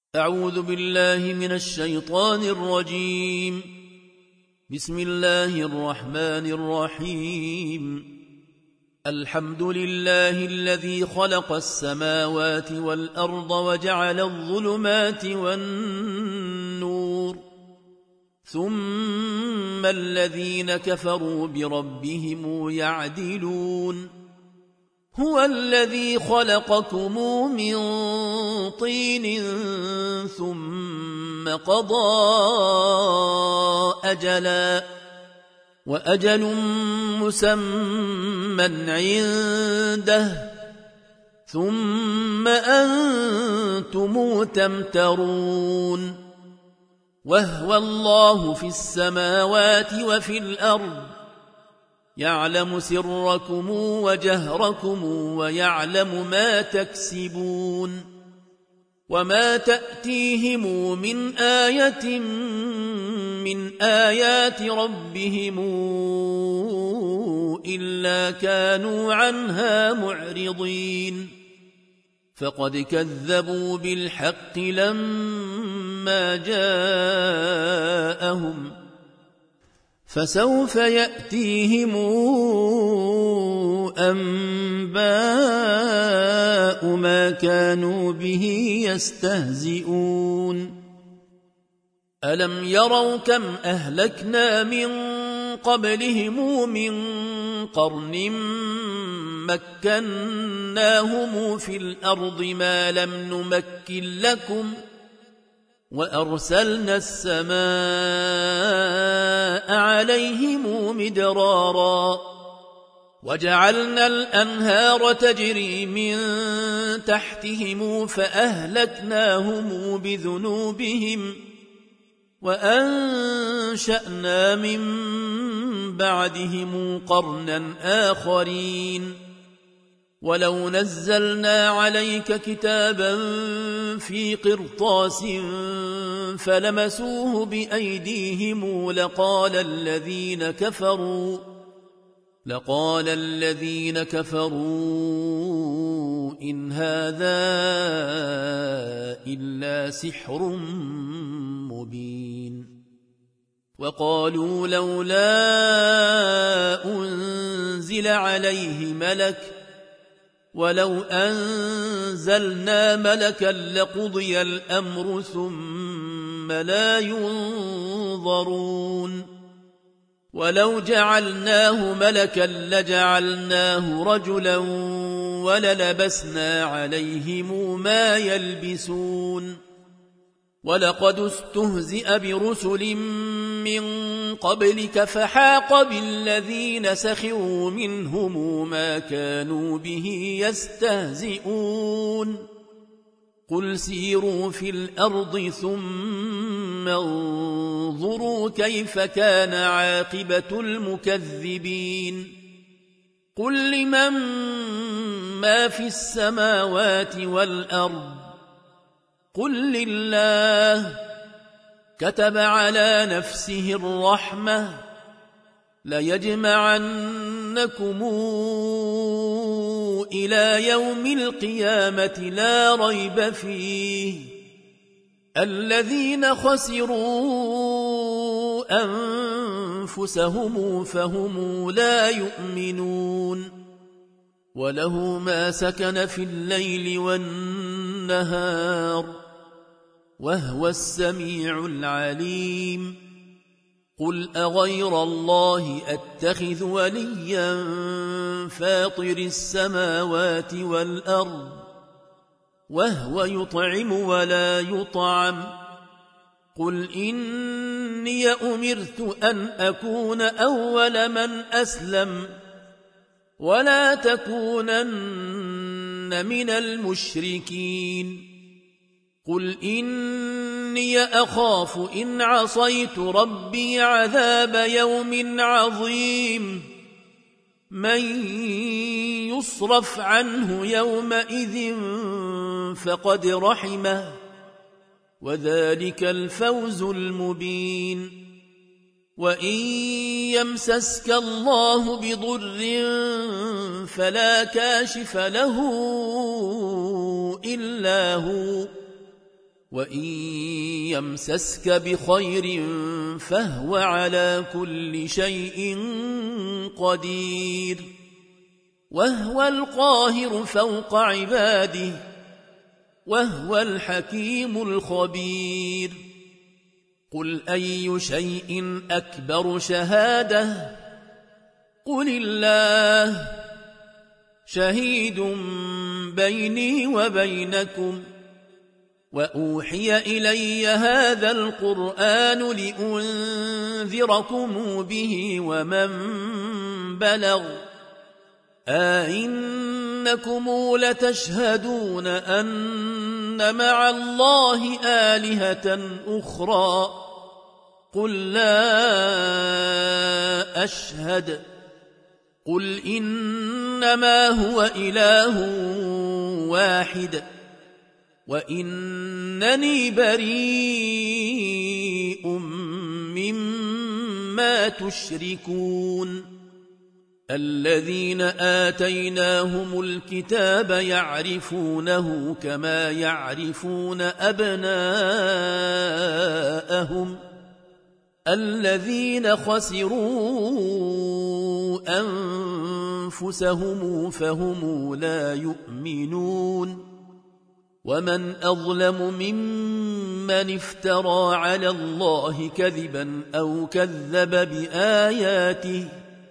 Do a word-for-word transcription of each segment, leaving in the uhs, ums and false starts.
أعوذ بالله من الشيطان الرجيم. بسم الله الرحمن الرحيم. الحمد لله الذي خلق السماوات والأرض وجعل الظلمات والنور، ثم الذين كفروا بربهم يعدلون. هو الذي خلقكم من طين ثم قضى أجلا وأجل مسمى عنده ثم أنتم تمترون. وهو الله في السماوات وفي الأرض، يعلم سركم وجهركم ويعلم ما تكسبون. وما تأتيهم من آية من آيات ربهم إلا كانوا عنها معرضين. فقد كذبوا بالحق لما جاءهم، فسوف يأتيهم أنباء ما كانوا به يستهزئون. ألم يروا كم أهلكنا من قبلهم من قرن مكناهم في الأرض ما لم نمكن لكم، وأرسلنا السماء عليهم مدرارا، وجعلنا الأنهار تجري من تحتهم فأهلكناهم بذنوبهم، وأنشأنا من بعدهم قرنا آخرين. ولو نزلنا عليك كتابا في قرطاس فلمسوه بأيديهم لقال الذين كفروا لقال الذين كفروا إن هذا إلا سحر مبين. وقالوا لولا أنزل عليه ملك، ولو أنزلنا ملكا لقضي الأمر ثم لا ينظرون. ولو جعلناه ملكا لجعلناه رجلا وللبسنا عليهم ما يلبسون. ولقد استهزئ برسل من قبلك فحاق بالذين سخروا منهم ما كانوا به يستهزئون. قل سيروا في الأرض ثم انظروا كيف كان عاقبة المكذبين. قل لمن ما في السماوات والأرض، قل لله. كتب على نفسه الرحمة ليجمعنكم إلى يوم القيامة لا ريب فيه. الذين خسروا أنفسهم فهم لا يؤمنون. وله ما سكن في الليل والنهار وهو السميع العليم. قل أغير الله أتخذ وليا فاطر السماوات والأرض وهو يطعم ولا يطعم. قل إني أمرت أن أكون أول من أسلم ولا تكونن من المشركين. قل إني أخاف إن عصيت ربي عذاب يوم عظيم. من يصرف عنه يومئذ فقد رحمه، وذلك الفوز المبين. وإن يمسسك الله بضر فلا كاشف له إلا هو وإن يمسسك بخير فهو على كل شيء قدير وهو القاهر فوق عباده وهو الحكيم الخبير قل أي شيء أكبر شهادة قل الله شهيد بيني وبينكم وأوحي إلي هذا القرآن لأنذركم به ومن بلغ أئنكم لتشهدون أن مع الله آلهة أخرى قل لا أشهد قل إنما هو إله واحد وإنني بريء مما تشركون الذين آتيناهم الكتاب يعرفونه كما يعرفون أبناءهم الذين خسروا أنفسهم فهم لا يؤمنون ومن أظلم ممن افترى على الله كذبا أو كذب بآياته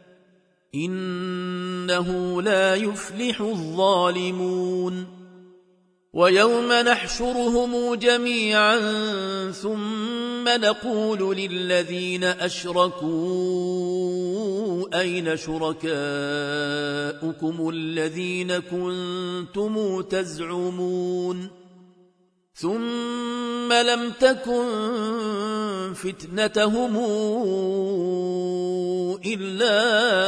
إنه لا يفلح الظالمون ويوم نحشرهم جميعا ثم نقول للذين أشركوا أين شركاؤكم الذين كنتم تزعمون ثم لم تكن فتنتهم إلا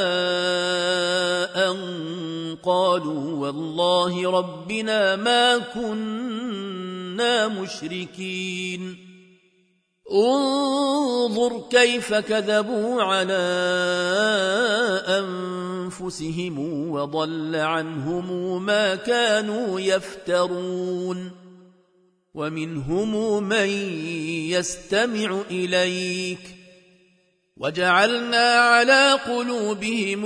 أن قالوا والله ربنا ما كنا مشركين انظر كيف كذبوا على أنفسهم وضل عنهم ما كانوا يفترون ومنهم من يستمع إليك وجعلنا على قلوبهم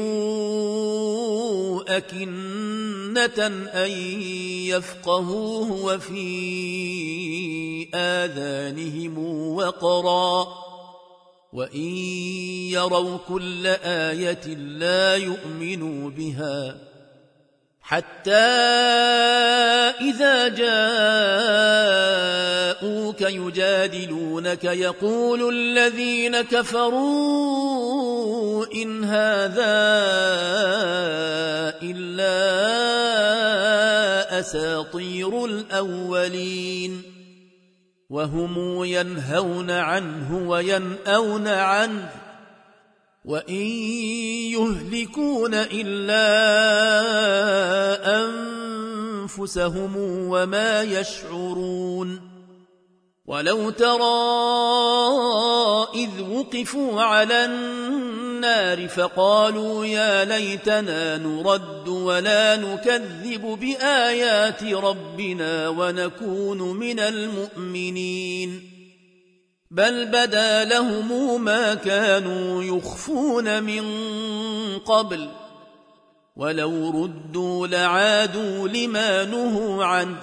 أكنة أن يفقهوه وفي آذانهم وقرا وإن يروا كل آية لا يؤمنوا بها حتى إذا جاءوك يجادلونك يقول الذين كفروا إن هذا إلا أساطير الأولين وهم ينهون عنه وينأون عنه وإن يهلكون إلا أنفسهم وما يشعرون ولو ترى إذ وقفوا على النار فقالوا يا ليتنا نرد ولا نكذب بآيات ربنا ونكون من المؤمنين بل بدا لهم ما كانوا يخفون من قبل ولو ردوا لعادوا لما نهوا عنه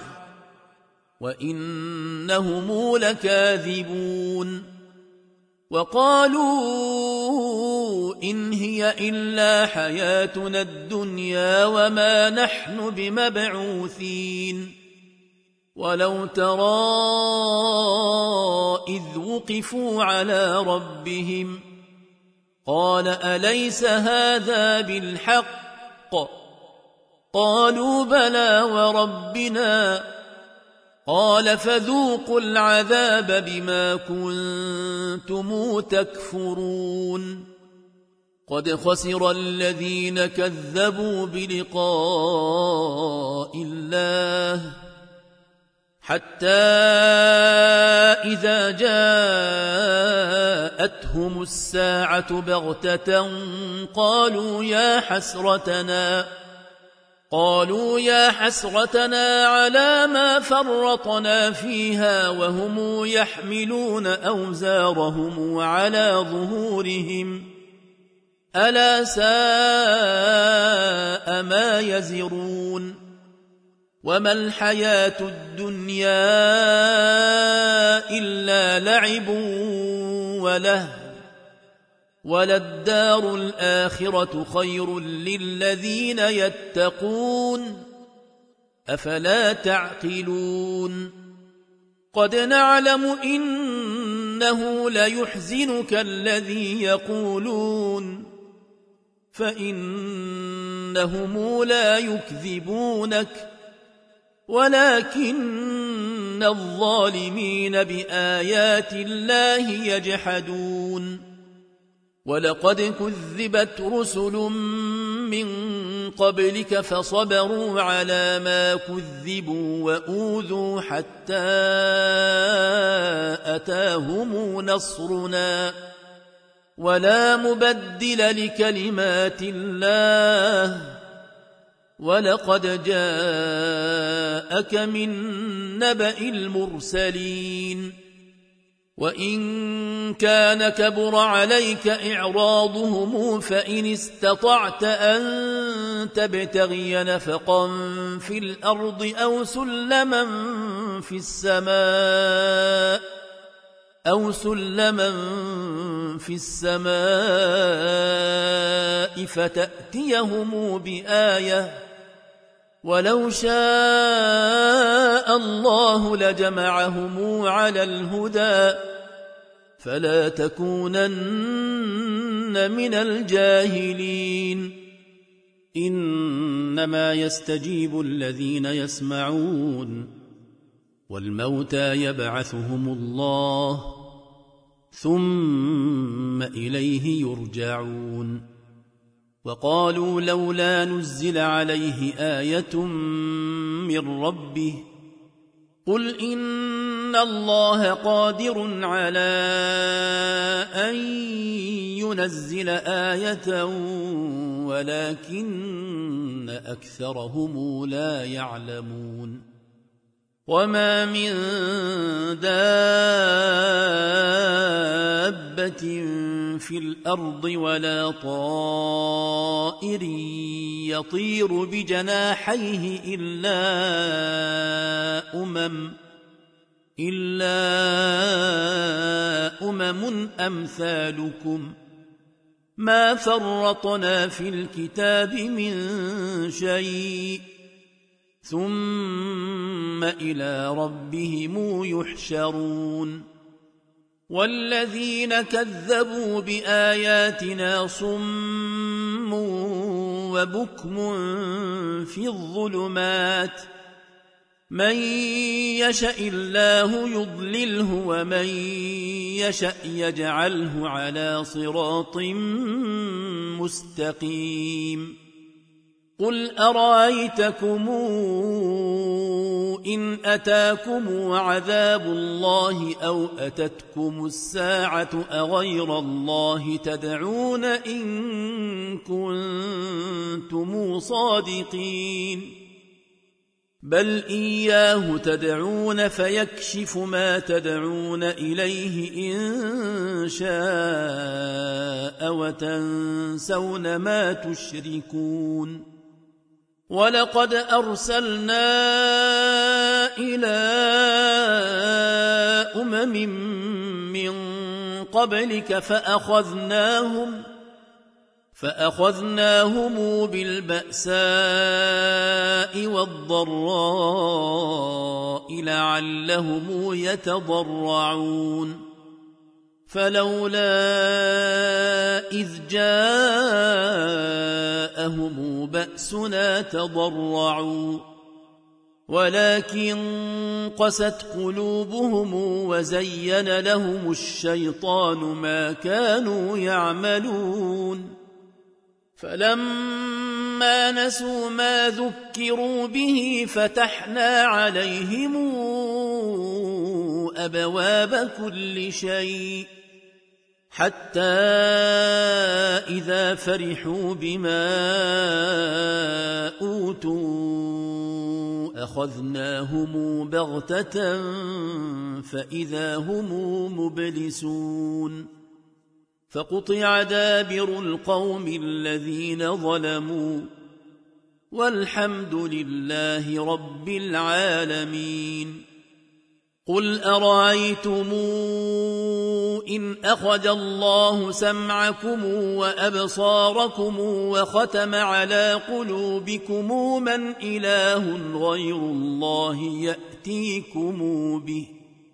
وإنهم لكاذبون وقالوا إن هي إلا حياتنا الدنيا وما نحن بمبعوثين ولو ترى إذ وقفوا على ربهم قال أليس هذا بالحق قالوا بلى وربنا قال فذوقوا العذاب بما كنتم تكفرون قد خسر الذين كذبوا بلقاء الله حتى إذا جاءتهم الساعة بغتة قالوا يا حسرتنا قالوا يا حسرتنا على ما فرطنا فيها وهم يحملون أوزارهم على ظهورهم ألا ساء ما يزرون وما الحياة الدنيا إلا لعب ولهو وللدار الآخرة خير للذين يتقون أفلا تعقلون قد نعلم إنه ليحزنك الذي يقولون فإنهم لا يكذبونك ولكن الظالمين بآيات الله يجحدون ولقد كذبت رسل من قبلك فصبروا على ما كذبوا وأوذوا حتى أتاهم نصرنا ولا مبدل لكلمات الله ولقد جاءك من نبأ المرسلين وإن كان كبر عليك إعراضهم فإن استطعت أن تبتغي نفقا في الأرض أو سلما في السماء أو سلما في السماء فتأتيهم بآية ولو شاء الله لجمعهم على الهدى فلا تكونن من الجاهلين إنما يستجيب الذين يسمعون والموتى يبعثهم الله ثم إليه يرجعون وقالوا لولا نزل عليه آية من ربه قل إن الله قادر على أن ينزل آية ولكن أكثرهم لا يعلمون وما من دابة في الأرض ولا طائر يطير بجناحيه إلا أمم إلا أمم أمثالكم ما فرطنا في الكتاب من شيء ثم إلى ربهم يحشرون والذين كذبوا بآياتنا صم وبكم في الظلمات من يشأ الله يضلله ومن يشأ يجعله على صراط مستقيم قل أرأيتكم إن أتاكم عذاب الله أو أتتكم الساعة أغير الله تدعون إن كنتم صادقين بل إياه تدعون فيكشف ما تدعون إليه إن شاء وتنسون ما تشركون ولقد أرسلنا إلى أمم من قبلك فأخذناهم فأخذناهم بالبأساء والضراء لعلهم يتضرعون فلولا إذ جاءهم بأسنا تضرعوا ولكن قست قلوبهم وزين لهم الشيطان ما كانوا يعملون فلما نسوا ما ذكروا به فتحنا عليهم أبواب كل شيء حتى إذا فرحوا بما أوتوا أخذناهم بغتة فإذا هم مبلسون فقطع دابر القوم الذين ظلموا والحمد لله رب العالمين. قل أرأيتم إن أخذ الله سمعكم وأبصاركم وختم على قلوبكم من إله غير الله يأتيكم به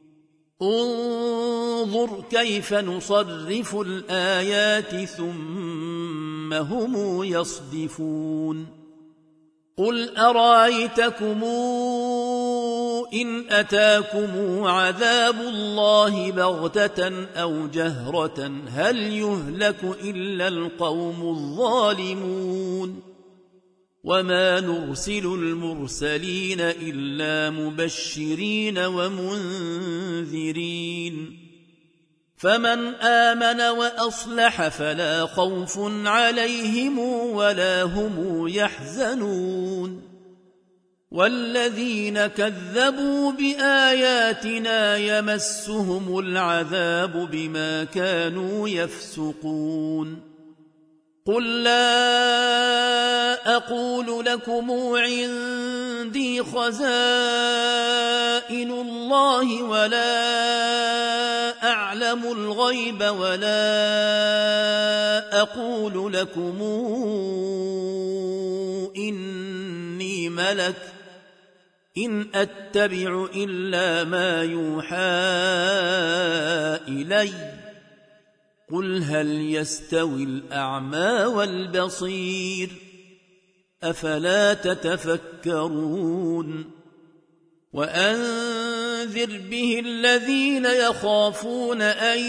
انظر كيف نصرف الآيات ثم هم يصدفون. قل أرأيتكم إن أتاكم عذاب الله بغتة أو جهرة هل يهلك إلا القوم الظالمون وما نرسل المرسلين إلا مبشرين ومنذرين فمن آمن وأصلح فلا خوف عليهم ولا هم يحزنون والذين كذبوا بآياتنا يمسهم العذاب بما كانوا يفسقون. قل لا أقول لكم عندي خزائن الله ولا أعلم الغيب ولا أقول لكم إني ملك إن أتبع إلا ما يوحى إلي قل هل يستوي الأعمى والبصير أفلا تتفكرون. وأنذر به الذين يخافون أن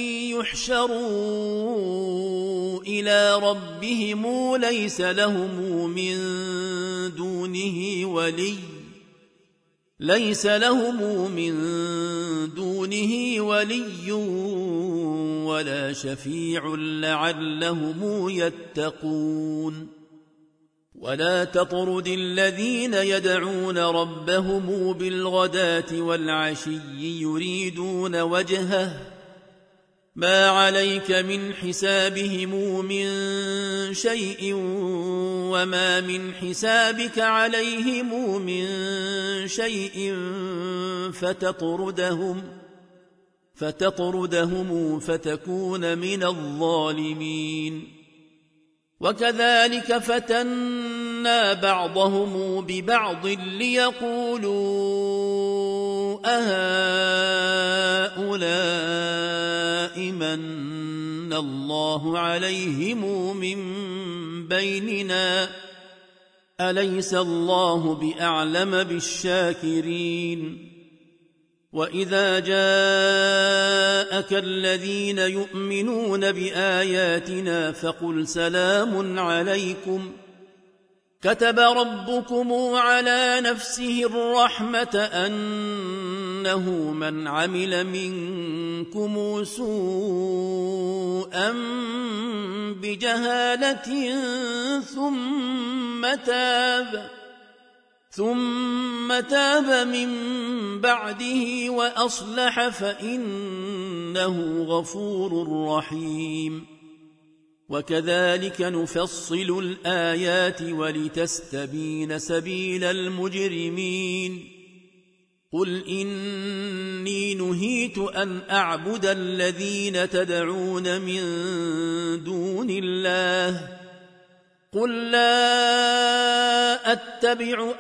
يحشروا إلى ربهم ليس لهم من دونه ولي ليس لهم من دونه ولي ولا شفيع لعلهم يتقون. ولا تطرد الذين يدعون ربهم بالغداة والعشي يريدون وجهه ما عليك من حسابهم من شيء وما من حسابك عليهم من شيء فتطردهم فتطردهم فتكون من الظالمين. وكذلك فتنا بعضهم ببعض ليقولوا أهؤلاء من الله عليهم من بيننا أليس الله بأعلم بالشاكرين. وإذا جاءك الذين يؤمنون بآياتنا فقل سلام عليكم كتب ربكم على نفسه الرحمة أنه من عمل منكم سوءا بجهالة ثم تاب ثم تاب من بعده وأصلح فإنه غفور رحيم. وكذلك نفصل الآيات ولتستبين سبيل المجرمين. قل إني نهيت أن أعبد الذين تدعون من دون الله قل لا أتبع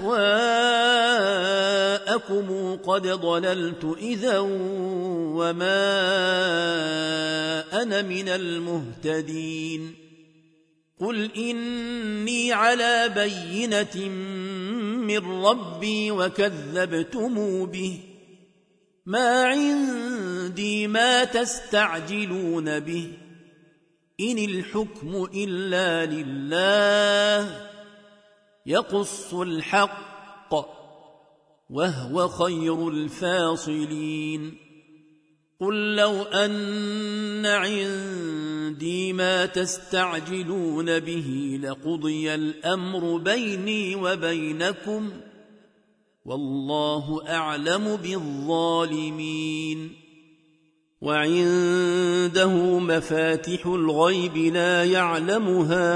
أهواءكم قد ضللت إذا وما أنا من المهتدين. قل إني على بينة من ربي وكذبتم به ما عندي ما تستعجلون به إن الحكم إلا لله يقص الحق وهو خير الفاصلين. قل لو أن عندي ما تستعجلون به لقضي الأمر بيني وبينكم والله أعلم بالظالمين وعنده مفاتح الغيب لا يعلمها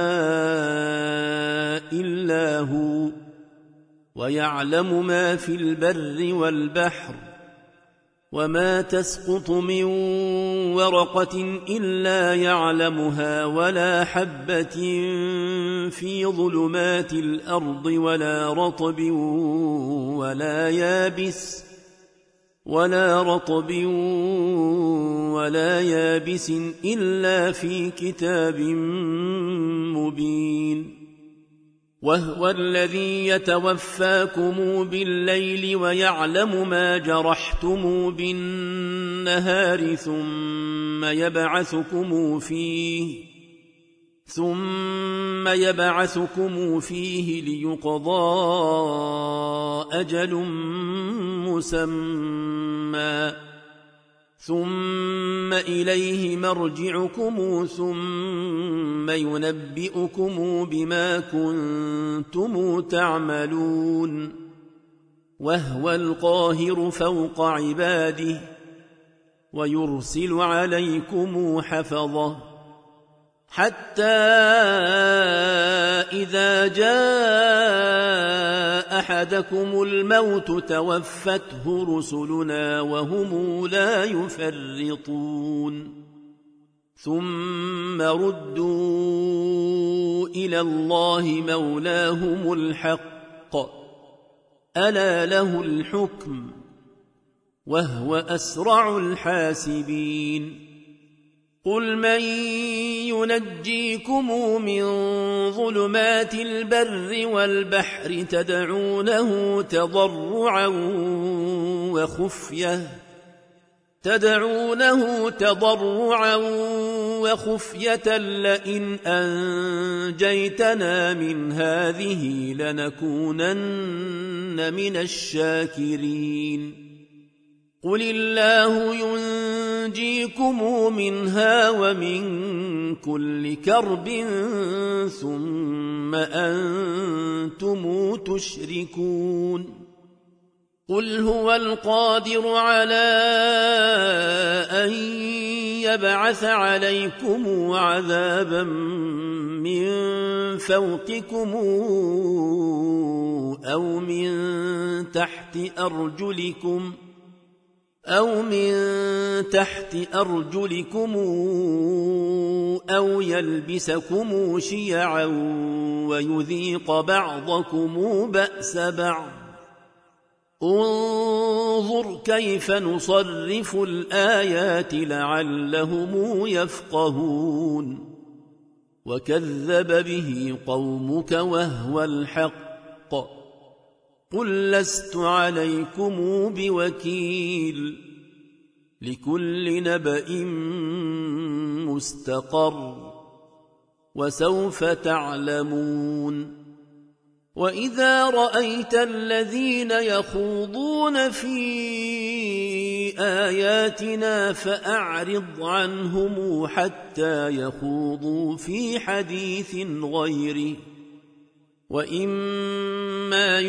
إلا هو ويعلم ما في البر والبحر وما تسقط من ورقة إلا يعلمها ولا حبة في ظلمات الأرض ولا رطب ولا يابس ولا رطب ولا يابس إلا في كتاب مبين وهو الذي يتوفاكم بالليل ويعلم ما جرحتم بالنهار ثم يبعثكم فيه ثم يبعثكم فيه ليقضى أجل مسمى ثم إليه مرجعكم ثم ينبئكم بما كنتم تعملون وهو القاهر فوق عباده ويرسل عليكم حفظه حتى إذا جاء أحدكم الموت توفته رسلنا وهم لا يفرطون ثم ردوا إلى الله مولاهم الحق ألا له الحكم وهو أسرع الحاسبين قل من ينجيكم من ظلمات البر والبحر تدعونه تضرعا وخفية تدعونه تضرعا وخفية لئن أنجيتنا من هذه لنكونن من الشاكرين قل الله ينجيكم منها ومن كل كرب ثم أنتم تشركون قل هو القادر على أن يبعث عليكم عذابا من فوقكم أو من تحت أرجلكم أو من تحت أرجلكم أو يلبسكم شيعا ويذيق بعضكم بأس بعض انظر كيف نصرف الآيات لعلهم يفقهون وكذب به قومك وهو الحق قل لست عليكم بوكيل لكل نبأ مستقر وسوف تعلمون وإذا رأيت الذين يخوضون في آياتنا فأعرض عنهم حتى يخوضوا في حديث غيره وإما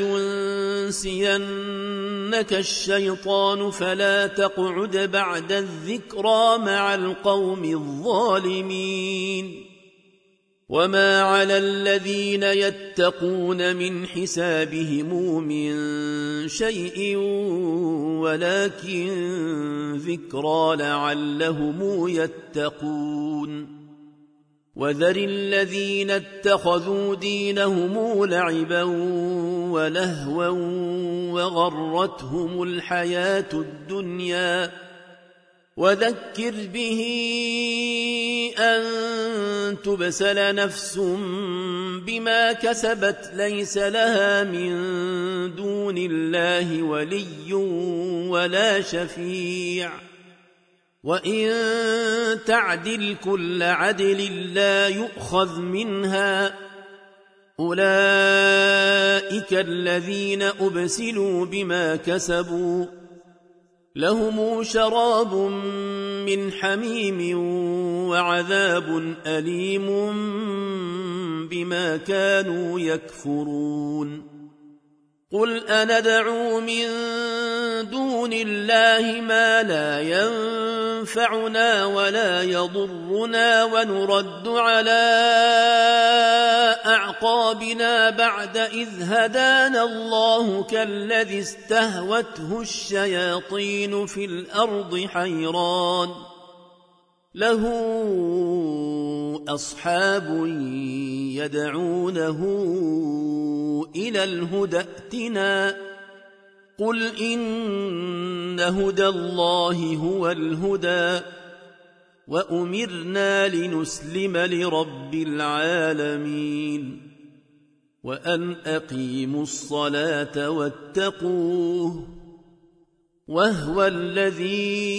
ينسينك الشيطان فلا تقعد بعد الذكرى مع القوم الظالمين وما على الذين يتقون من حسابهم من شيء ولكن ذكرى لعلهم يتقون وذر الذين اتخذوا دينهم لعبا ولهوا وغرتهم الحياة الدنيا وذكر به أن تبسل نفس بما كسبت ليس لها من دون الله ولي ولا شفيع وإن تعدل كل عدل لا يؤخذ منها أولئك الذين أبسلوا بما كسبوا لهم شراب من حميم وعذاب أليم بما كانوا يكفرون قل أندعو من دون الله ما لا ينفعنا ولا يضرنا ونرد على أعقابنا بعد إذ هدانا الله كالذي استهوته الشياطين في الأرض حيران له أصحاب يدعونه إلى الهدى ائتنا قل إن هدى الله هو الهدى وأمرنا لنسلم لرب العالمين وأن أقيموا الصلاة واتقوه وهو الذي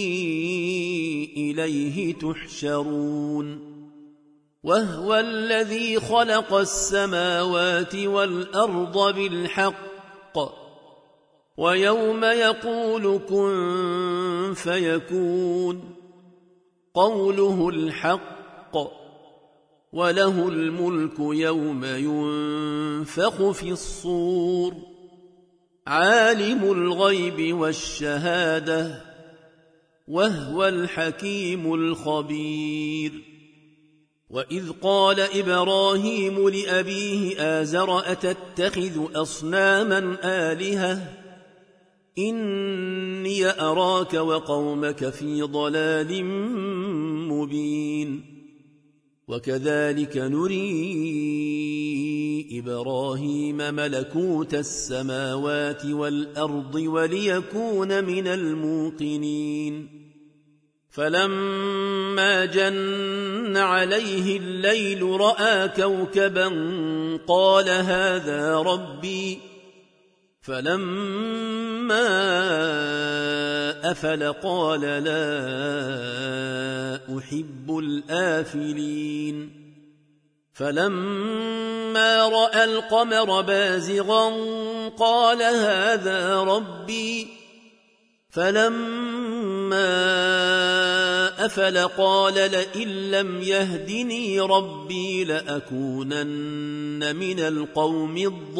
إليه تحشرون وهو الذي خلق السماوات والأرض بالحق ويوم يقول كن فيكون قوله الحق وله الملك يوم ينفخ في الصور عالم الغيب والشهادة وهو الحكيم الخبير وإذ قال إبراهيم لأبيه آزر أتتخذ أصناما آلهة إني أراك وقومك في ضلال مبين وكذلك نري إبراهيم ملكوت السماوات والأرض وليكون من الموقنين فلما جن عليه الليل رأى كوكبا قال هذا ربي فلما أفل قال لا أحب الآفلين فلما رأى القمر بازغا قال هذا ربي فلما أفل قال لئن لم يهدني ربي لأكونن من القوم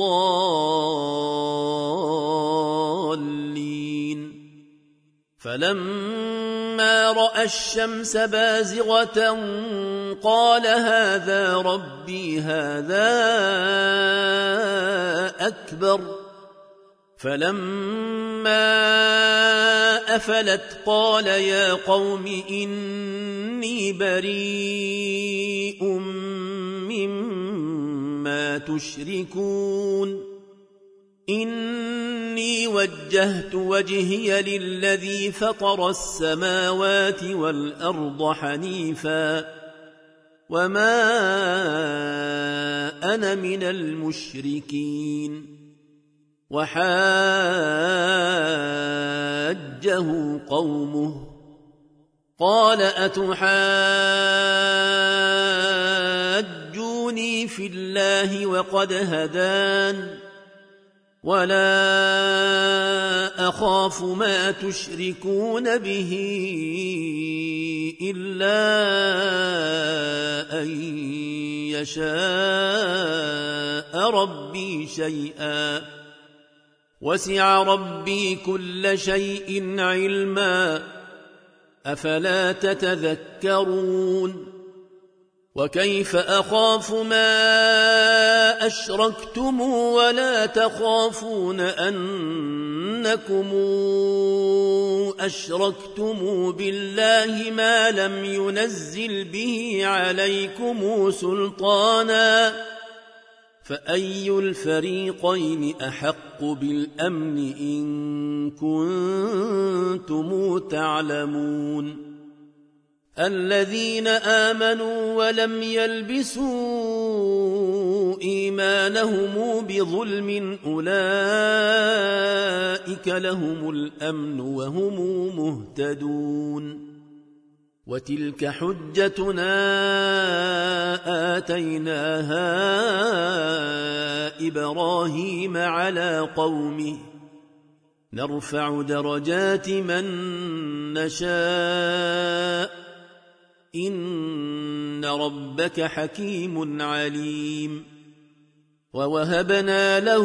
الضالين فلما رأى الشمس بازغة قال هذا ربي هذا أكبر فلما أفلت قال يا قوم إني بريء مما تشركون إني وجهت وجهي للذي فطر السماوات والأرض حنيفا وما أنا من المشركين وحاجه قومه قال أتحاجوني في الله وقد هدان ولا أخاف ما تشركون به إلا أن يشاء ربي شيئا وسع ربي كل شيء علما أفلا تتذكرون وكيف أخاف ما أشركتم ولا تخافون أنكم أشركتم بالله ما لم ينزل به عليكم سلطانا فأي الفريقين أحق بالأمن إن كنتم تعلمون الذين آمنوا ولم يلبسوا إيمانهم بظلم أولئك لهم الأمن وهم مهتدون وتلك حجتنا آتيناها إبراهيم على قومه نرفع درجات من نشاء إن ربك حكيم عليم ووهبنا له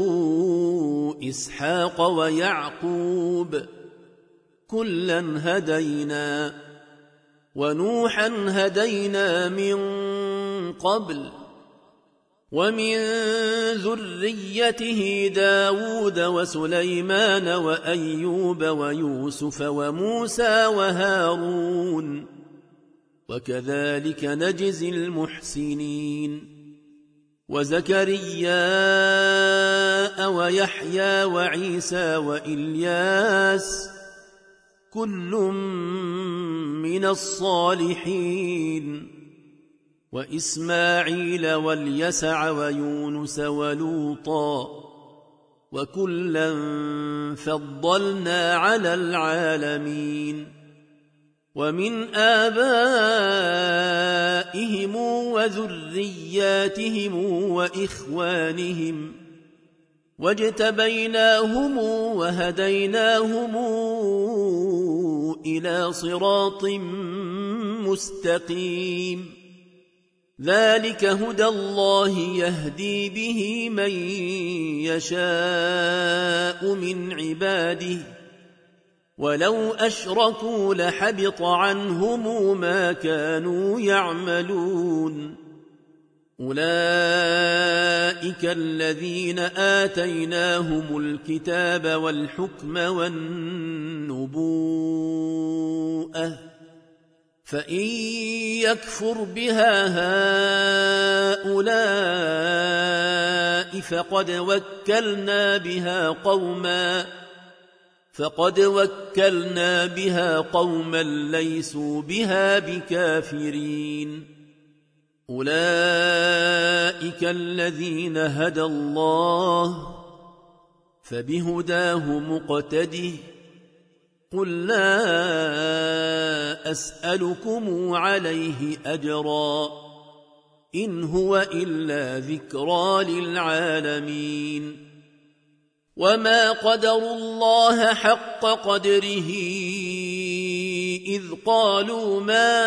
إسحاق ويعقوب كلا هدينا ونوحا هدينا من قبل ومن ذريته داود وسليمان وأيوب ويوسف وموسى وهارون وكذلك نجزي المحسنين وزكريا ويحيى وعيسى وإلياس كل من الصالحين وإسماعيل واليسع ويونس ولوطا وكلا فضلنا على العالمين ومن آبائهم وذرياتهم وإخوانهم واجتبيناهم وهديناهم إلى صراط مستقيم ذلك هدى الله يهدي به من يشاء من عباده ولو أشركوا لحبط عنهم ما كانوا يعملون أولئك الذين آتيناهم الكتاب والحكم والنبوءة فإن يكفر بها هؤلاء فقد وكلنا بها قوما فقد وكلنا بها قوما ليسوا بها بكافرين أولئك الذين هدى الله فبهداه مقتده قل لا أسألكم عليه أجرا إن هو إلا ذكرى للعالمين وما قدروا الله حق قدره إذ قالوا ما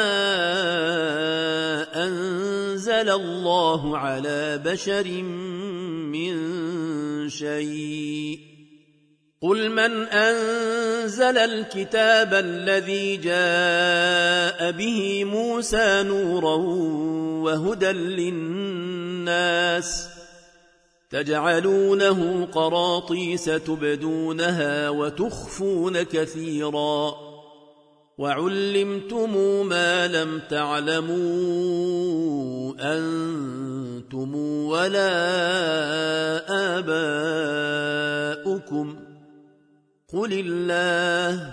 أنزل الله على بشر من شيء قل من أنزل الكتاب الذي جاء به موسى نورا وهدى للناس تجعلونه قراطيس تبدونها وتخفون كثيرا وعلمتم ما لم تعلموا أنتم ولا آباؤكم قل الله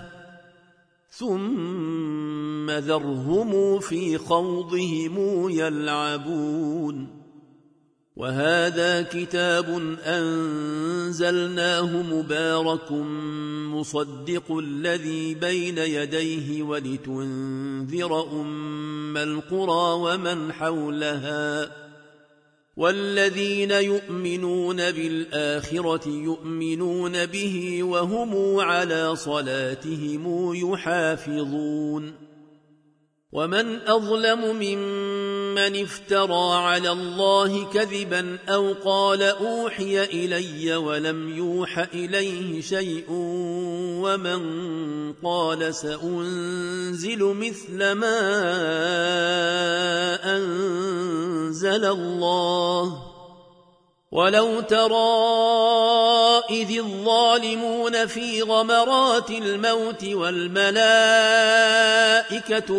ثم ذرهم في خوضهم يلعبون وهذا كتاب أنزلناه مبارك مصدق الذي بين يديه ولتنذر أم القرى ومن حولها والذين يؤمنون بالآخرة يؤمنون به وهم على صلاتهم يحافظون ومن أظلم ممن افترى على الله كذبا أو قال أوحي إلي ولم يوح إليه شيء ومن قال سأنزل مثل ما أنزل الله ولو ترى إذ الظالمون في غمرات الموت والملائكة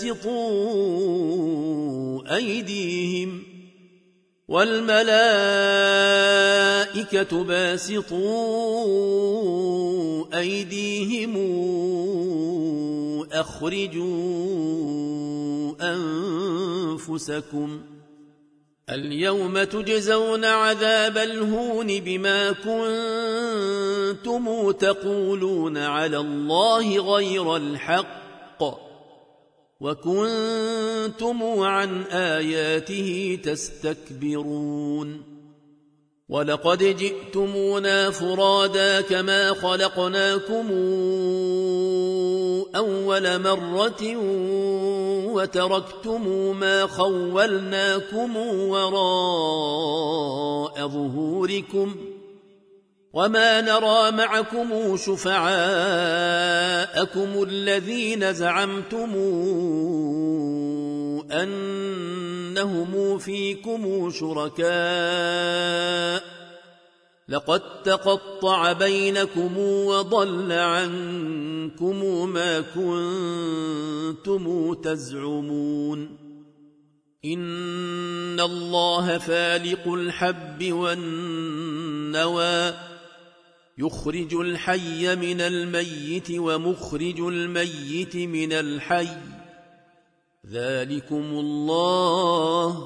باسطوا أيديهم والملائكة باسطوا أيديهم أخرجوا أنفسكم اليوم تجزون عذاب الهون بما كنتم تقولون على الله غير الحق وكنتم عن آياته تستكبرون ولقد جئتمونا فرادا كما خلقناكم أول مرة وتركتم ما خولناكم وراء ظهوركم وما نرى معكم شفعاءكم الذين زعمتم أنهم فيكم شركاء لقد تقطع بينكم وضل عنكم ما كنتم تزعمون إن الله فالق الحب والنوى يخرج الحي من الميت ومخرج الميت من الحي ذلكم الله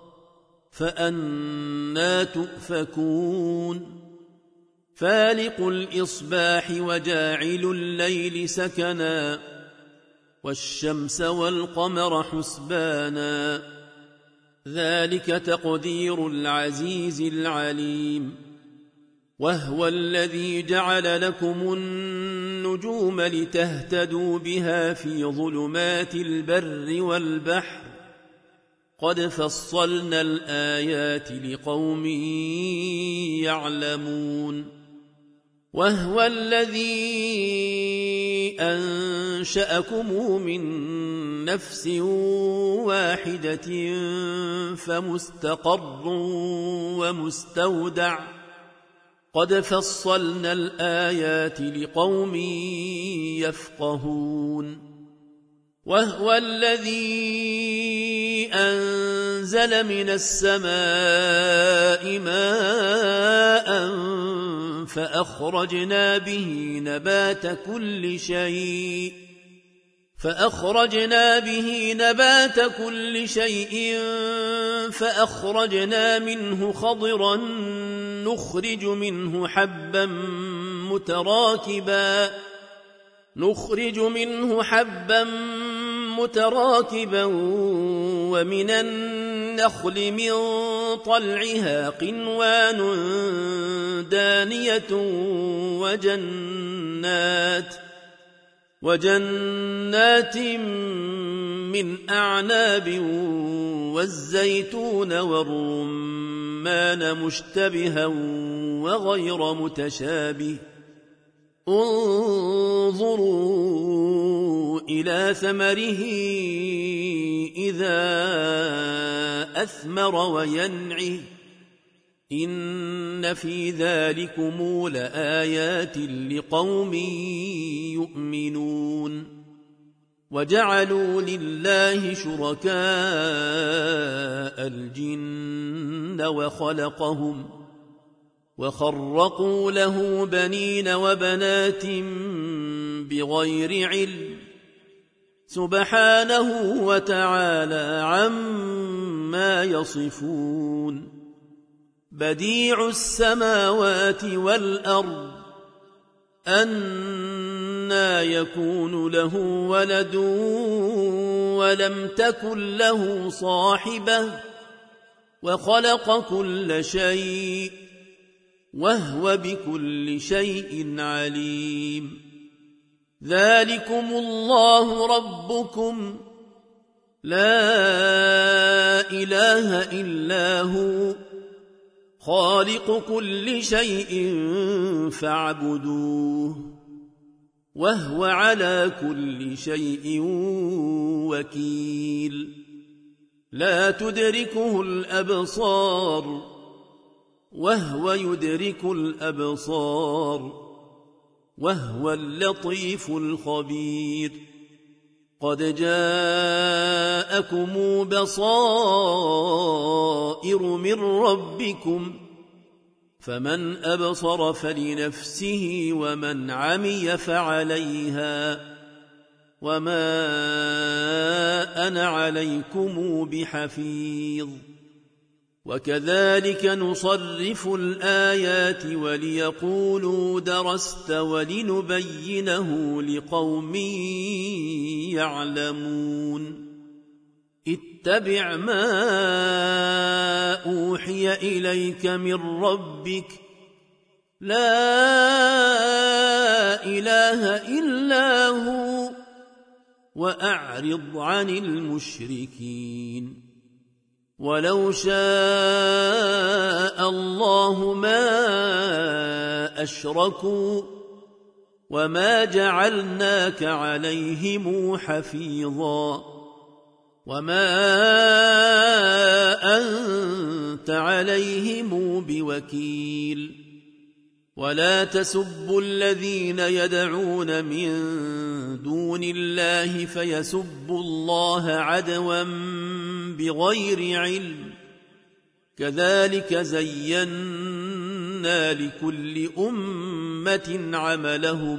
فأنى تؤفكون فالق الإصباح وجاعل الليل سكنا والشمس والقمر حسبانا ذلك تقدير العزيز العليم وهو الذي جعل لكم النجوم لتهتدوا بها في ظلمات البر والبحر قد فصلنا الآيات لقوم يعلمون وهو الذي أنشأكم من نفس واحدة فمستقر ومستودع قد فصلنا الآيات لقوم يفقهون وهو الذي أنزل من السماء ماء فأخرجنا به نبات كل شيء فأخرجنا به نبات كل شيء فأخرجنا منه خضرا نخرج منه حبا متراكبا نخرج منه حبا متراكبا ومن النخل من طلعها قنوان دانية وجنات وجنات من أعناب والزيتون والرمان مشتبها وغير متشابه انظروا إلى ثمره إذا أثمر وينعه إن في ذلكم لآيات لقوم يؤمنون وجعلوا لله شركاء الجن وخلقهم وخرقوا له بنين وبنات بغير علم سبحانه وتعالى عما يصفون بديع السماوات والأرض أنى يكون له ولد ولم تكن له صاحبة وخلق كل شيء وهو بكل شيء عليم ذلكم الله ربكم لا إله إلا هو خالق كل شيء فاعبدوه وهو على كل شيء وكيل لا تدركه الأبصار وهو يدرك الأبصار وهو اللطيف الخبير قد جاءكم بصائر من ربكم فمن أبصر فلنفسه ومن عمي فعليها وما أنا عليكم بحفيظ وكذلك نصرف الآيات وليقولوا درست ولنبينه لقوم يعلمون اتبع ما أوحي إليك من ربك لا إله إلا هو وأعرض عن المشركين ولو شاء الله ما أشركوا وما جعلناك عليهم حفيظا وما أنت عليهم بوكيل ولا تسبوا الذين يدعون من دون الله فيسبوا الله عدوا بغير علم كذلك زينا لكل أمة عملهم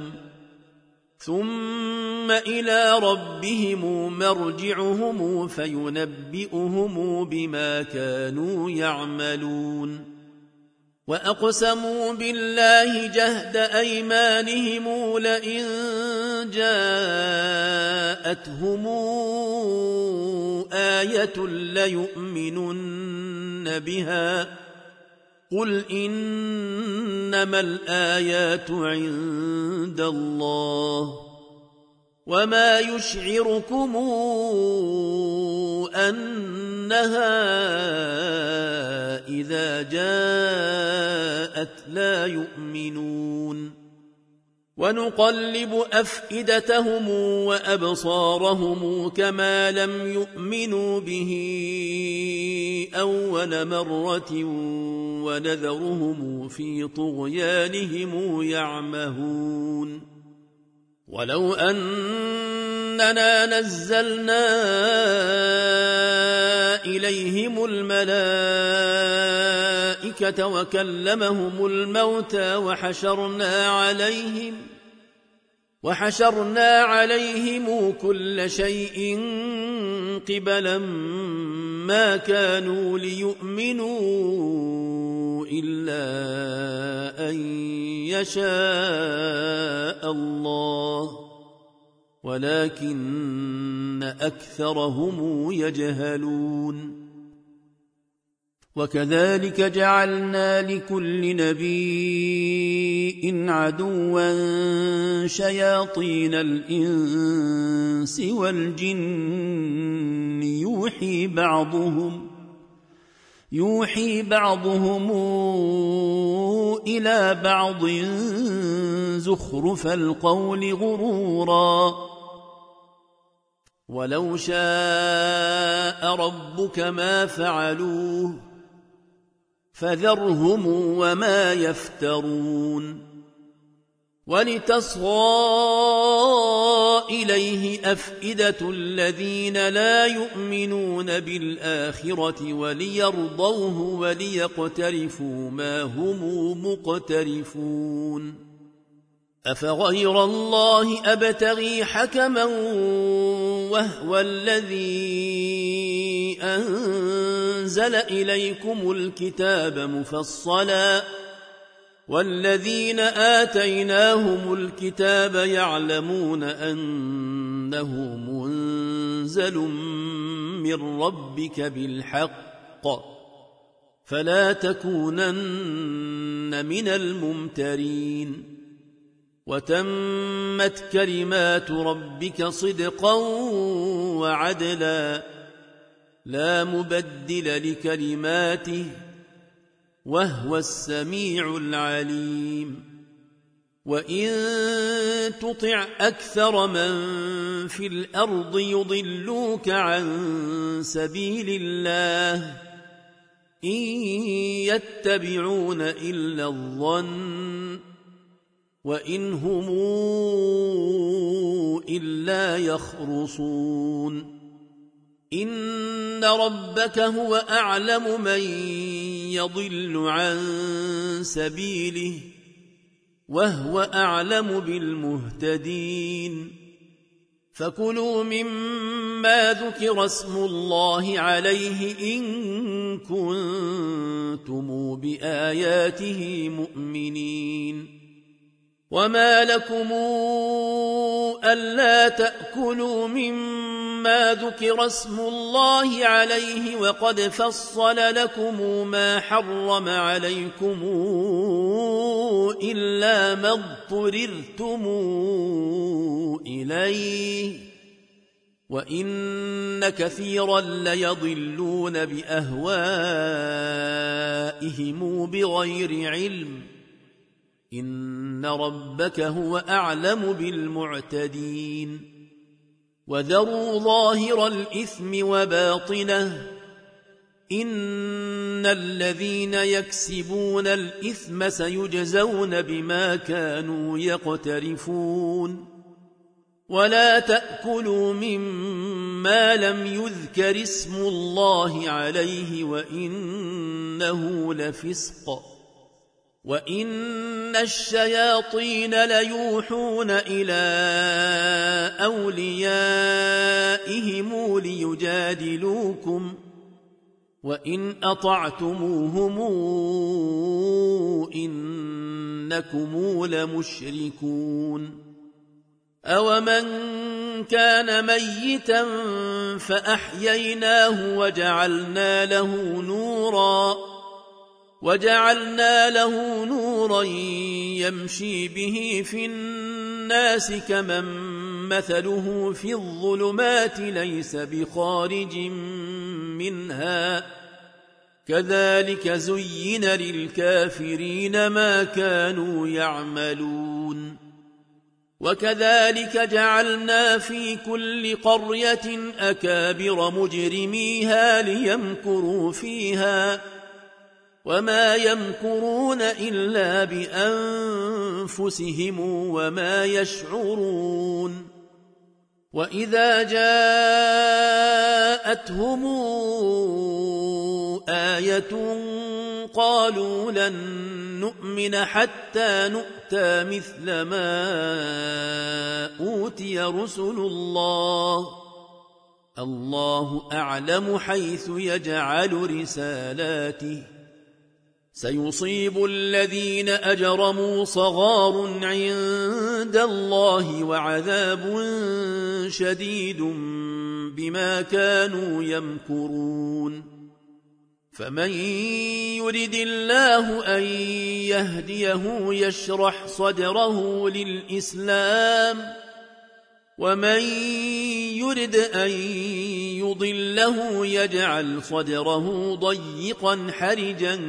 ثم إلى ربهم مرجعهم فينبئهم بما كانوا يعملون وأقسموا بالله جهد أيمانهم لئن جاءتهم آية ليؤمنن بها قل إنما الآيات عند الله وما يشعركم أنها إذا جاءت لا يؤمنون ونقلب أفئدتهم وأبصارهم كما لم يؤمنوا به أول مرة ونذرهم في طغيانهم يعمهون ولو أننا نزلنا إليهم الملائكة وكلمهم الموتى وحشرنا عليهم وحشرنا عليهم كل شيء قبلا ما كانوا ليؤمنوا إلا أن يشاء الله ولكن أكثرهم يجهلون وكذلك جعلنا لكل نبي عدوا شياطين الإنس والجن يوحي بعضهم يوحي بعضهم إلى بعض زخرف القول غرورا ولو شاء ربك ما فعلوه فذرهم وما يفترون ولتصغى إليه أفئدة الذين لا يؤمنون بالآخرة وليرضوه وليقترفوا ما هم مقترفون أفغير الله أبتغي حكما وهو الذي أنزل إليكم الكتاب مفصلا والذين آتيناهم الكتاب يعلمون أنه منزل من ربك بالحق فلا تكونن من الممترين وتمت كلمات ربك صدقا وعدلا لا مبدل لكلماته وهو السميع العليم وإن تطع أكثر من في الأرض يضلوك عن سبيل الله إن يتبعون إلا الظن وإن هم إلا يخرصون إن ربك هو أعلم من يضل عن سبيله وهو أعلم بالمهتدين فكلوا مما ذكر اسم الله عليه إن كنتم بآياته مؤمنين وما لكم ألا تأكلوا مما ذكر اسم الله عليه وقد فصل لكم ما حرم عليكم إلا ما اضطررتم إليه وإن كثيرا ليضلون بأهوائهم بغير علم إن ربك هو أعلم بالمعتدين وذروا ظاهر الإثم وباطنه إن الذين يكسبون الإثم سيجزون بما كانوا يقترفون ولا تأكلوا مما لم يذكر اسم الله عليه وإنه لفسق وإن الشياطين ليوحون إلى أوليائهم ليجادلوكم وإن أطعتموهم إنكم لمشركون أومن كان ميتا فأحييناه وجعلنا له نورا وجعلنا له نورا يمشي به في الناس كمن مثله في الظلمات ليس بخارج منها كذلك زين للكافرين ما كانوا يعملون وكذلك جعلنا في كل قرية أكابر مجرميها ليمكروا فيها وما يمكرون إلا بأنفسهم وما يشعرون وإذا جاءتهم آية قالوا لن نؤمن حتى نؤتى مثل ما أوتي رسل الله الله أعلم حيث يجعل رسالاته سيصيب الذين أجرموا صغار عند الله وعذاب شديد بما كانوا يمكرون فمن يرد الله أن يهديه يشرح صدره للإسلام ومن يرد أن يضله يجعل صدره ضيقا حرجا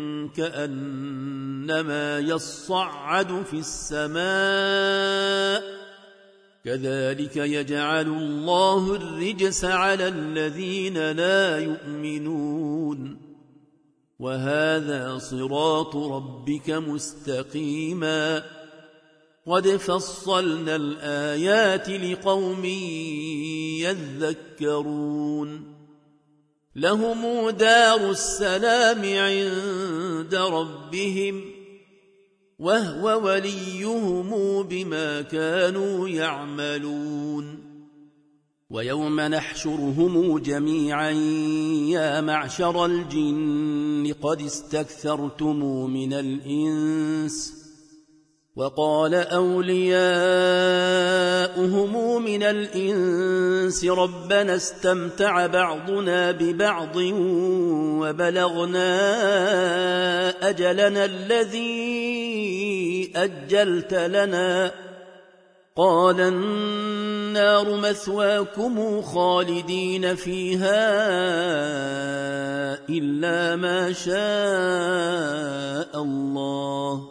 كأنما يصعد في السماء كذلك يجعل الله الرجس على الذين لا يؤمنون وهذا صراط ربك مستقيما قد فصلنا الآيات لقوم يذكرون لهم دار السلام عند ربهم وهو وليهم بما كانوا يعملون ويوم نحشرهم جميعا يا معشر الجن قد استكثرتم من الإنس وقال أولياؤهم من الإنس ربنا استمتع بعضنا ببعض وبلغنا أجلنا الذي أجلت لنا قال النار مثواكم خالدين فيها إلا ما شاء الله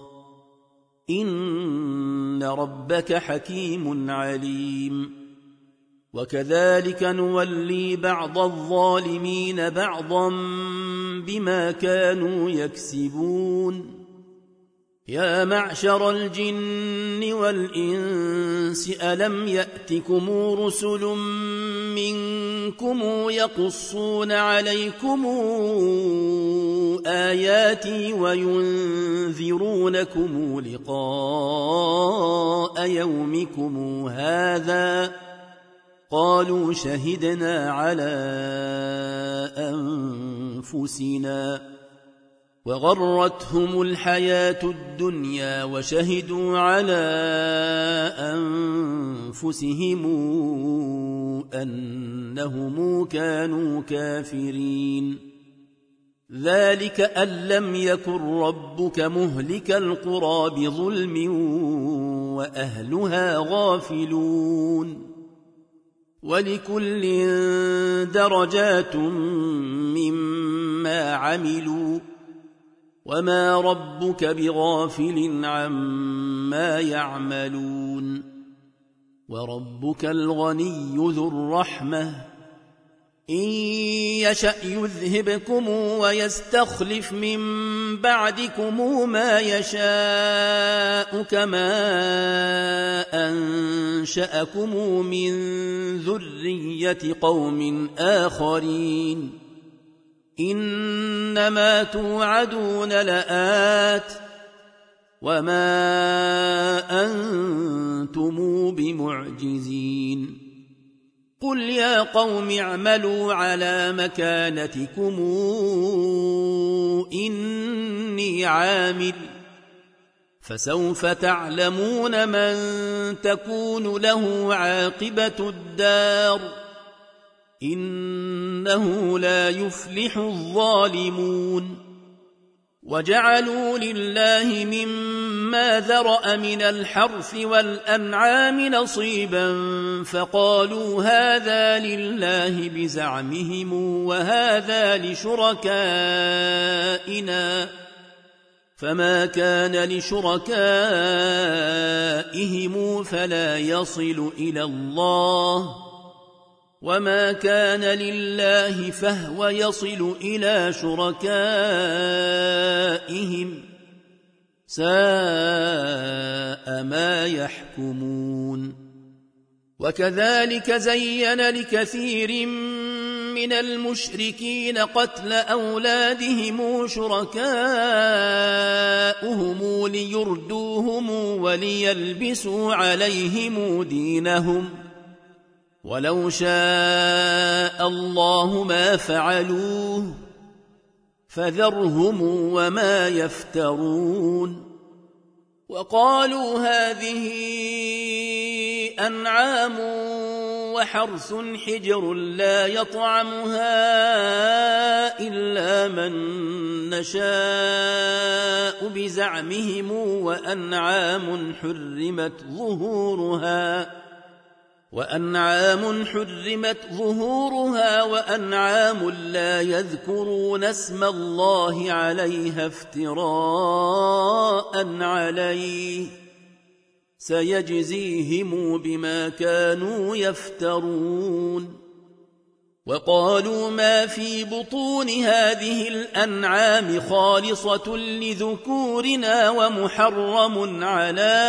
إن ربك حكيم عليم وكذلك نولي بعض الظالمين بعضا بما كانوا يكسبون يا معشر الجن والإنس ألم يأتكم رسل منكم يقصون عليكم آياتي وينذرونكم لقاء يومكم هذا قالوا شهدنا على أنفسنا وغرتهم الحياة الدنيا وشهدوا على أنفسهم أنهم كانوا كافرين ذلك أن لم يكن ربك مهلك القرى بظلم وأهلها غافلون ولكل درجات مما عملوا وما ربك بغافل عما يعملون وربك الغني ذو الرحمة إن يشأ يذهبكم ويستخلف من بعدكم ما يشاء كما أنشأكم من ذرية قوم آخرين إنما توعدون لآت وما أنتم بمعجزين قل يا قوم اعملوا على مكانتكم إني عامل فسوف تعلمون من تكون له عاقبة الدار إنه لا يفلح الظالمون وجعلوا لله مما ذرأ من الحرث والأنعام نصيبا فقالوا هذا لله بزعمهم وهذا لشركائنا فما كان لشركائهم فلا يصل إلى الله وما كان لله فهو يصل إلى شركائهم ساء ما يحكمون وكذلك زين لكثير من المشركين قتل أولادهم شركاؤهم ليردوهم وليلبسوا عليهم دينهم ولو شاء الله ما فعلوه فذرهم وما يفترون وقالوا هذه أنعام وحرث حجر لا يطعمها إلا من نشاء بزعمهم وأنعام حرمت ظهورها وأنعام حرمت ظهورها وأنعام لا يذكرون اسم الله عليها افتراء عليه سيجزيهم بما كانوا يفترون وقالوا ما في بطون هذه الأنعام خالصة لذكورنا ومحرم على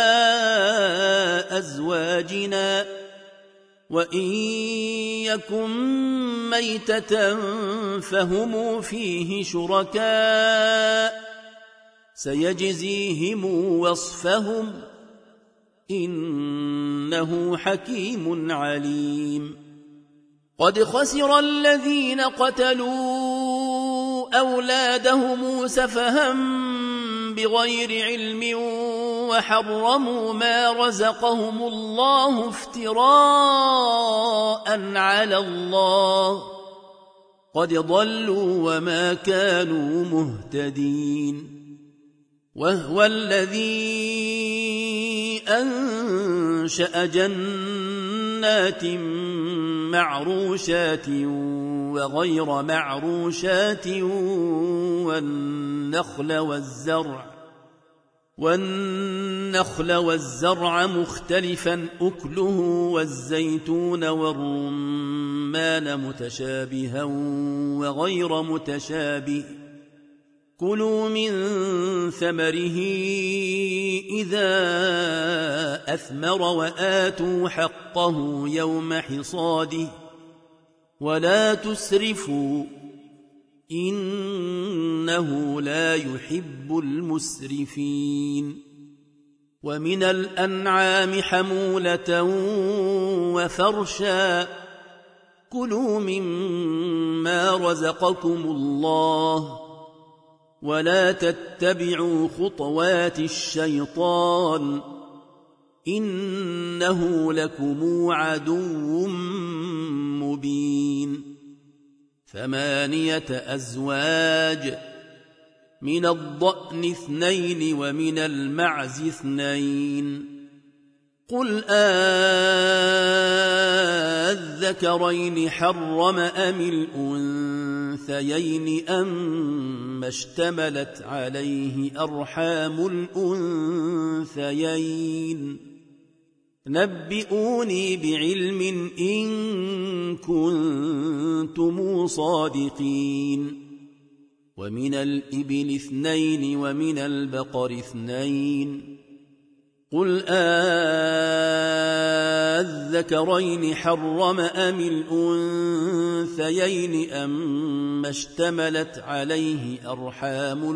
أزواجنا وإن يكن ميتة فهم فيه شركاء سيجزيهم وصفهم إنه حكيم عليم قد خسر الذين قتلوا أولادهم سفها بغير علم وحرموا ما رزقهم الله افتراء على الله قد ضلوا وما كانوا مهتدين وهو الذي أنشأ جنات معروشات وغير معروشات والنخل والزرع والنخل والزرع مختلفا أكله والزيتون والرمان متشابها وغير متشابه كلوا من ثمره إذا أثمر وآتوا حقه يوم حصاده ولا تسرفوا إنه لا يحب المسرفين ومن الأنعام حمولة وفرشا كلوا مما رزقكم الله ولا تتبعوا خطوات الشيطان إنه لكم عدو مبين ثمانية أزواج من الضأن اثنين ومن المعز اثنين قل أذكرين حرم أم الأنثيين أم اشتملت عليه أرحام الأنثيين نبئوني بعلم إن كنتم صادقين ومن الإبل اثنين ومن البقر اثنين قل أذكرين حرم أم الأنثيين أم اشتملت عليه أرحام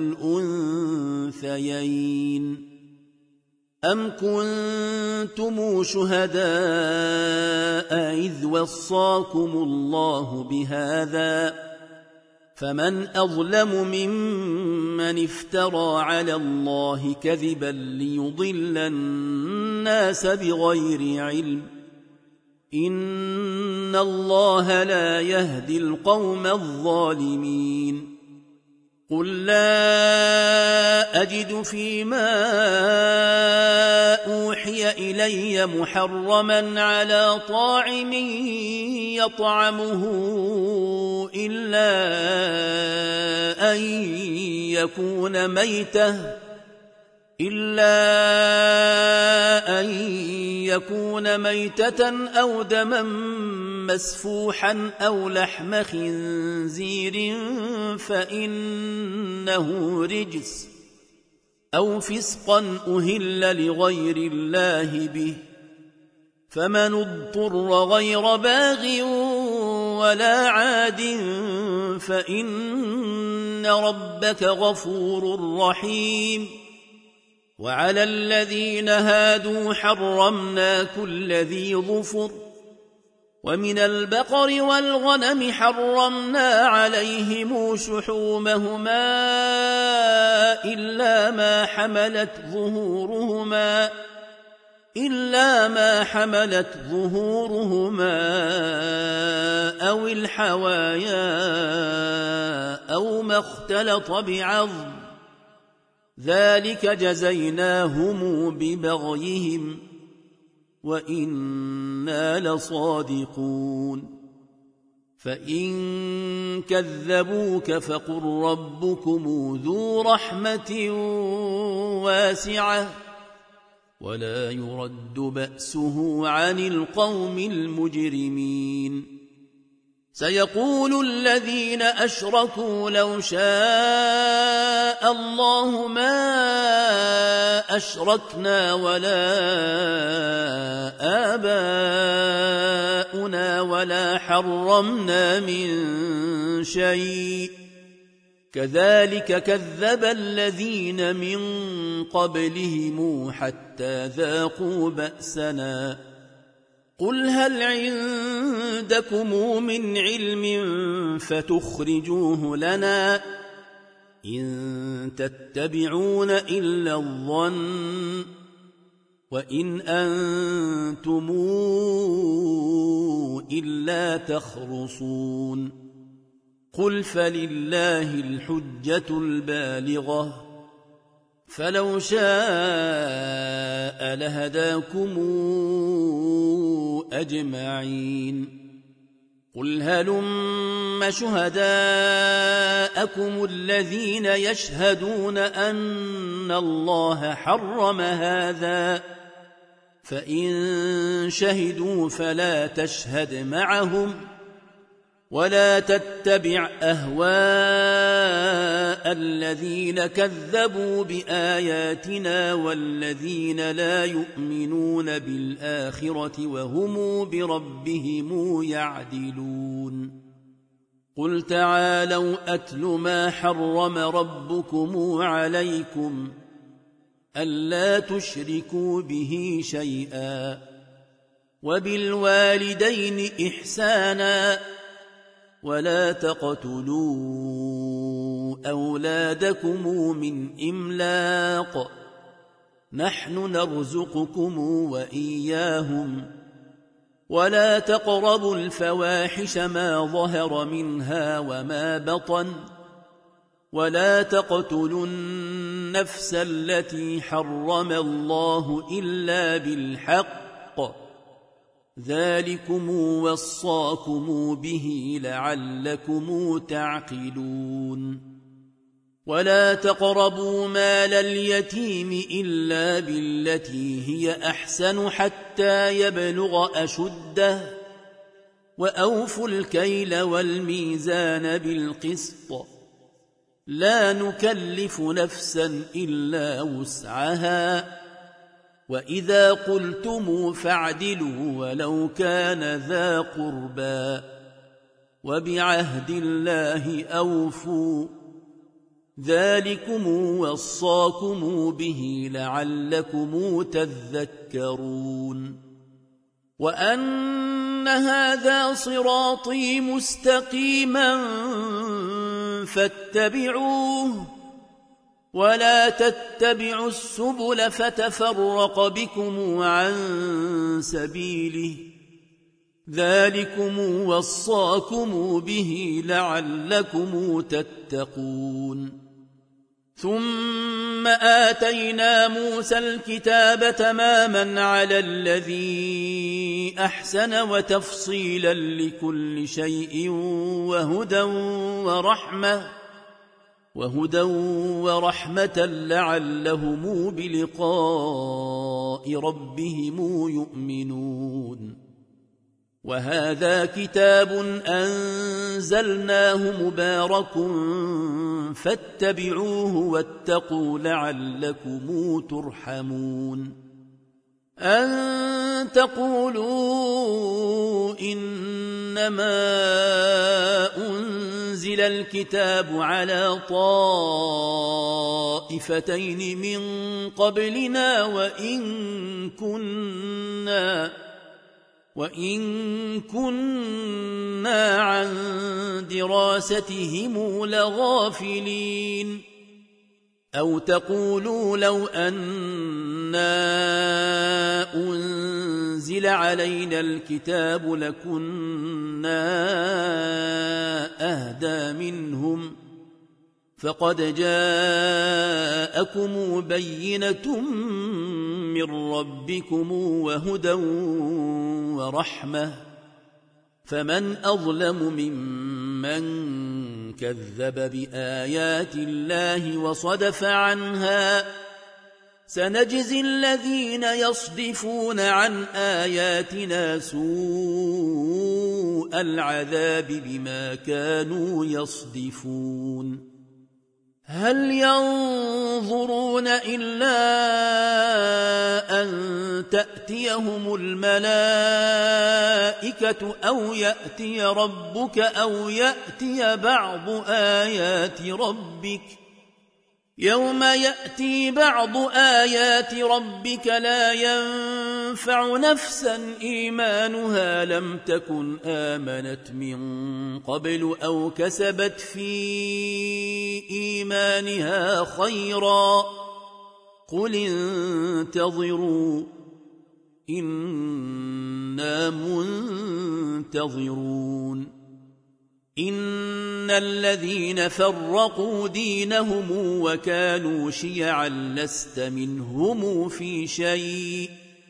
الأنثيين أم كنتم شهداء إذ وصاكم الله بهذا فمن أظلم ممن افترى على الله كذبا ليضل الناس بغير علم إن الله لا يهدي القوم الظالمين قل لا أجد فيما أوحي إلي محرما على طاعم يطعمه إلا أن يكون ميتة إلا أن يكون ميتة أو دما مسفوحا أو لحم خنزير فإنه رجس أو فسقا أهل لغير الله به فمن اضطر غير باغ ولا عاد فإن ربك غفور رحيم وعلى الذين هادوا حرمنا كل ذي ظفر ومن البقر والغنم حرمنا عليهم شحومهما إلا ما حملت ظهورهما إلا ما حملت ظهورهما أو الحوايا أو ما اختلط بعظم ذلك جزيناهم ببغيهم وإنا لصادقون فإن كذبوك فقل ربكم ذو رحمة واسعة ولا يرد بأسه عن القوم المجرمين سيقول الذين أشركوا لو شاء الله ما أشركنا ولا آباؤنا ولا حرمنا من شيء كذلك كذب الذين من قبلهم حتى ذاقوا بأسنا قل هل عندكم من علم فتخرجوه لنا إن تتبعون إلا الظن وإن أنتم إلا تخرصون قل فلله الحجة البالغة فلو شاء لهداكم أجمعين قل هلم شهداءكم الذين يشهدون أن الله حرم هذا فإن شهدوا فلا تشهد معهم ولا تتبع أهواء الذين كذبوا بآياتنا والذين لا يؤمنون بالآخرة وهم بربهم يعدلون قل تعالوا أتل ما حرم ربكم عليكم ألا تشركوا به شيئا وبالوالدين إحسانا ولا تقتلوا أولادكم من إملاق نحن نرزقكم وإياهم ولا تقربوا الفواحش ما ظهر منها وما بطن ولا تقتلوا النفس التي حرم الله إلا بالحق ذلكم وصاكم به لعلكم تعقلون ولا تقربوا مال اليتيم إلا بالتي هي أحسن حتى يبلغ أشده وأوفوا الكيل والميزان بالقسط لا نكلف نفسا إلا وسعها وإذا قلتم فاعدلوا ولو كان ذا قربى وبعهد الله أوفوا ذلكم وصاكم به لعلكم تذكرون وأن هذا صراطي مستقيما فاتبعوه ولا تتبعوا السبل فتفرق بكم عن سبيله ذلكم وصاكم به لعلكم تتقون ثم آتينا موسى الكتاب تماما على الذي أحسن وتفصيلا لكل شيء وهدى ورحمة وهدى ورحمة لعلهم بلقاء ربهم يؤمنون وهذا كتاب أنزلناه مبارك فاتبعوه واتقوا لعلكم ترحمون أن تقولوا إنما أنزل الكتاب على طائفتين من قبلنا وإن كنا وإن كنا عن دراستهم لغافلين أو تقولوا لو أنا أنزل علينا الكتاب لكنا أهدى منهم فقد جاءكم بينة من ربكم وهدى ورحمة فمن أظلم ممن كذب بآيات الله وصدف عنها سنجزي الذين يصدفون عن آياتنا سوء العذاب بما كانوا يصدفون هل ينظرون إلا أن تأتيهم الملائكة أو يأتي ربك أو يأتي بعض آيات ربك يوم يأتي بعض آيات ربك لا ينفع نفسا إيمانها لم تكن آمنت من قبل أو كسبت في إيمانها خيرا قل انتظروا إنا منتظرون إن الذين فرقوا دينهم وكانوا شيعا لست منهم في شيء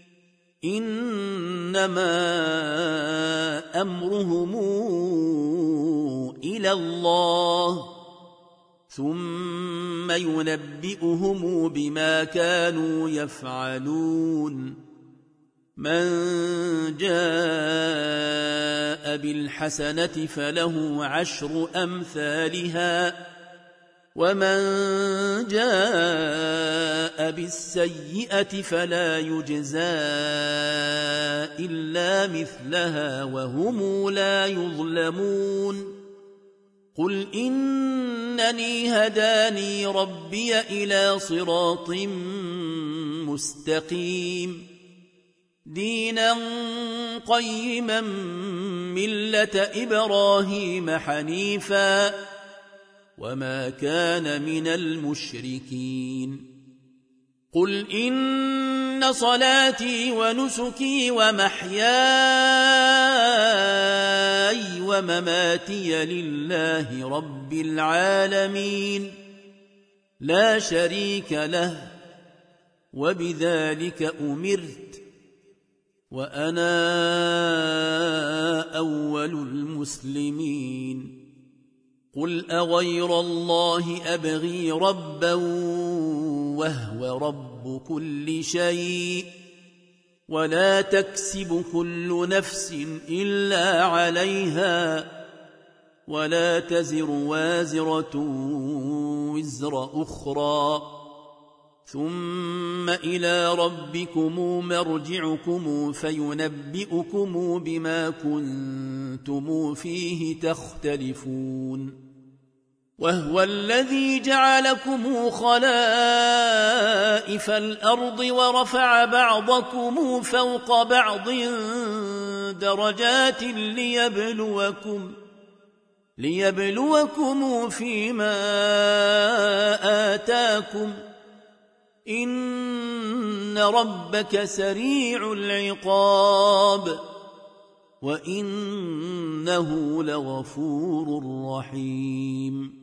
إنما أمرهم إلى الله ثم ينبئهم بما كانوا يفعلون من جاء بالحسنة فله عشر أمثالها ومن جاء بالسيئة فلا يجزى إلا مثلها وهم لا يظلمون قل إنني هداني ربي إلى صراط مستقيم دينا قيما ملة إبراهيم حنيفا وما كان من المشركين قل إن صلاتي ونسكي ومحياي ومماتي لله رب العالمين لا شريك له وبذلك أمرت وأنا أول المسلمين قل أغير الله أبغي ربا وهو رب كل شيء ولا تكسب كل نفس إلا عليها ولا تزر وازرة وزر أخرى ثم إلى ربكم مرجعكم فينبئكم بما كنتم فيه تختلفون وهو الذي جعلكم خلائف الأرض ورفع بعضكم فوق بعض درجات ليبلوكم ليبلوكم فيما آتاكم إن ربك سريع العقاب وإنه لغفور رحيم